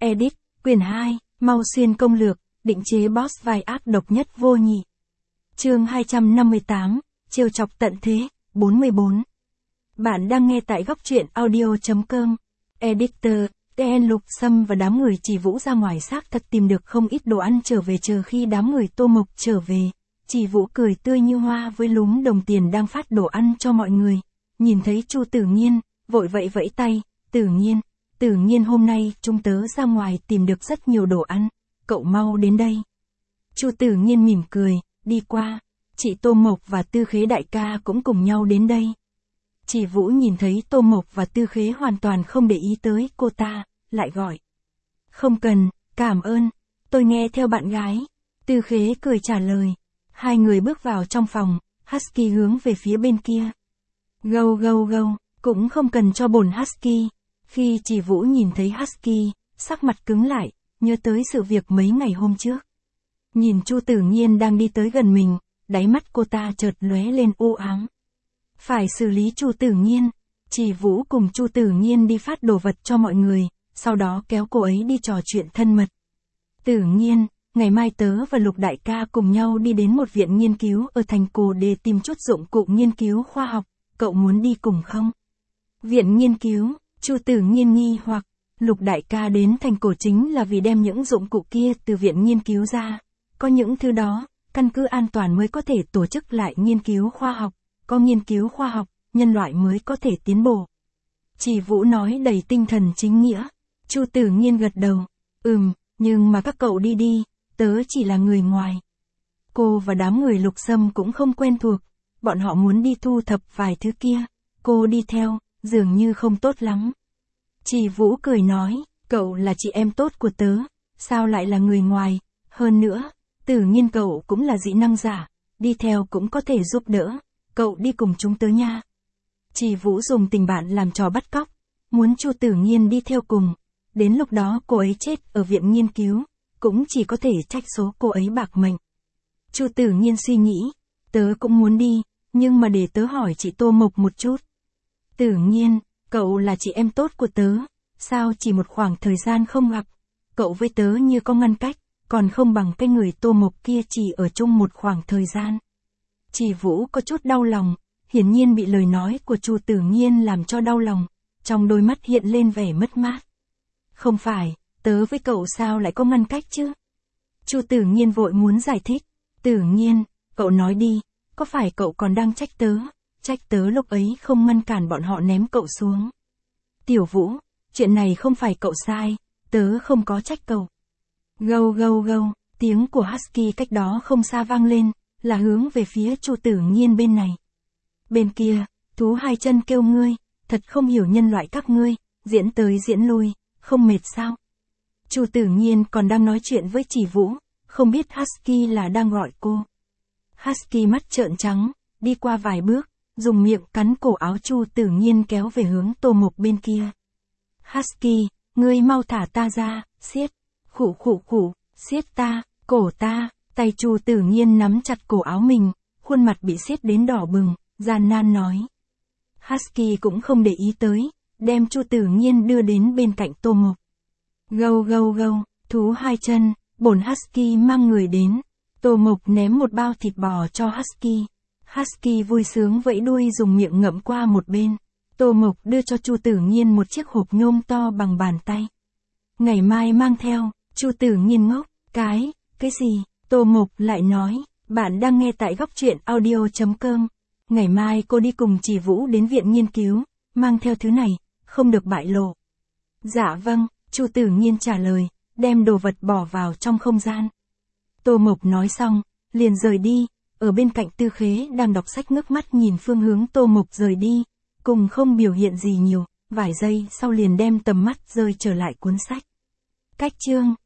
Edit, quyển 2, Mau Xuyên công lược, định chế boss vai ác độc nhất vô nhị. Chương 258, trêu chọc tận thế, 44. Bạn đang nghe tại góc truyện audio.com. Editor, TN Lục Sâm và đám người Chỉ Vũ ra ngoài xác thật tìm được không ít đồ ăn trở về. Chờ khi đám người Tô Mộc trở về, Chỉ Vũ cười tươi như hoa với lúm đồng tiền đang phát đồ ăn cho mọi người. Nhìn thấy Chu Tử Nhiên, vội vẫy vẫy tay, Tử Nhiên hôm nay chúng tớ ra ngoài tìm được rất nhiều đồ ăn, cậu mau đến đây. Chu Tử Nhiên mỉm cười, đi qua, chị Tô Mộc và Tư Khế đại ca cũng cùng nhau đến đây. Chỉ Vũ nhìn thấy Tô Mộc và Tư Khế hoàn toàn không để ý tới cô ta, lại gọi. Không cần, cảm ơn, tôi nghe theo bạn gái. Tư Khế cười trả lời. Hai người bước vào trong phòng, Husky hướng về phía bên kia. Gâu gâu gâu, cũng không cần cho bổn Husky. Khi Chỉ Vũ nhìn thấy Husky, sắc mặt cứng lại, nhớ tới sự việc mấy ngày hôm trước. Nhìn Chu Tử Nhiên đang đi tới gần mình, đáy mắt cô ta chợt lóe lên u ám. Phải xử lý Chu Tử Nhiên. Chỉ Vũ cùng Chu Tử Nhiên đi phát đồ vật cho mọi người, sau đó kéo cô ấy đi trò chuyện thân mật. Tử Nhiên, ngày mai tớ và Lục đại ca cùng nhau đi đến một viện nghiên cứu ở thành cổ để tìm chút dụng cụ nghiên cứu khoa học, cậu muốn đi cùng không? Viện nghiên cứu, Chu Tử Nhiên nghi hoặc, Lục đại ca đến thành cổ chính là vì đem những dụng cụ kia từ viện nghiên cứu ra. Có những thứ đó, căn cứ an toàn mới có thể tổ chức lại nghiên cứu khoa học, có nghiên cứu khoa học, nhân loại mới có thể tiến bộ. Chỉ Vũ nói đầy tinh thần chính nghĩa. Chu Tử Nhiên gật đầu, nhưng mà các cậu đi đi, tớ chỉ là người ngoài. Cô và đám người Lục Sâm cũng không quen thuộc, bọn họ muốn đi thu thập vài thứ kia, cô đi theo, dường như không tốt lắm. Chỉ Vũ cười nói, cậu là chị em tốt của tớ, sao lại là người ngoài, hơn nữa, Tử Nhiên cậu cũng là dị năng giả, đi theo cũng có thể giúp đỡ, cậu đi cùng chúng tớ nha. Chỉ Vũ dùng tình bạn làm trò bắt cóc, muốn Chu Tử Nhiên đi theo cùng, đến lúc đó cô ấy chết ở viện nghiên cứu, cũng chỉ có thể trách số cô ấy bạc mệnh. Chu Tử Nhiên suy nghĩ, tớ cũng muốn đi, nhưng mà để tớ hỏi chị Tô Mộc một chút. Tử Nhiên, cậu là chị em tốt của tớ, sao chỉ một khoảng thời gian không gặp, cậu với tớ như có ngăn cách, còn không bằng cái người Tô Mộc kia chỉ ở chung một khoảng thời gian. Chỉ Vũ có chút đau lòng, hiển nhiên bị lời nói của Chu Tử Nhiên làm cho đau lòng, trong đôi mắt hiện lên vẻ mất mát. Không phải, tớ với cậu sao lại có ngăn cách chứ? Chu Tử Nhiên vội muốn giải thích. Tử Nhiên, cậu nói đi, có phải cậu còn đang trách tớ lúc ấy không ngăn cản bọn họ ném cậu xuống? Tiểu Vũ, chuyện này không phải cậu sai, tớ không có trách cậu. Gâu gâu gâu, tiếng của Husky cách đó không xa vang lên, là hướng về phía Chu Tử Nhiên bên này. Bên kia, thú hai chân kêu ngươi, thật không hiểu nhân loại các ngươi, diễn tới diễn lui, không mệt sao? Chu Tử Nhiên còn đang nói chuyện với Chỉ Vũ, không biết Husky là đang gọi cô. Husky mắt trợn trắng, đi qua vài bước, dùng miệng cắn cổ áo Chu Tử Nhiên kéo về hướng Tô Mộc bên kia. Husky, ngươi mau thả ta ra, siết, khụ, siết ta, cổ ta, tay Chu Tử Nhiên nắm chặt cổ áo mình, khuôn mặt bị siết đến đỏ bừng, gian nan nói. Husky cũng không để ý tới, đem Chu Tử Nhiên đưa đến bên cạnh Tô Mộc. Gâu gâu gâu, thú hai chân, bổn Husky mang người đến. Tô Mộc ném một bao thịt bò cho Husky. Husky vui sướng vẫy đuôi dùng miệng ngậm qua một bên. Tô Mộc đưa cho Chu Tử Nhiên một chiếc hộp nhôm to bằng bàn tay. Ngày mai mang theo. Chu Tử Nhiên ngốc, cái gì? Tô Mộc lại nói, bạn đang nghe tại góc truyện audio.com. Ngày mai cô đi cùng Chỉ Vũ đến viện nghiên cứu, mang theo thứ này, không được bại lộ. Dạ vâng, Chu Tử Nhiên trả lời, đem đồ vật bỏ vào trong không gian. Tô Mộc nói xong, liền rời đi, ở bên cạnh Tư Khế đang đọc sách ngước mắt nhìn phương hướng Tô Mộc rời đi, cùng không biểu hiện gì nhiều, vài giây sau liền đem tầm mắt rơi trở lại cuốn sách. Cách chương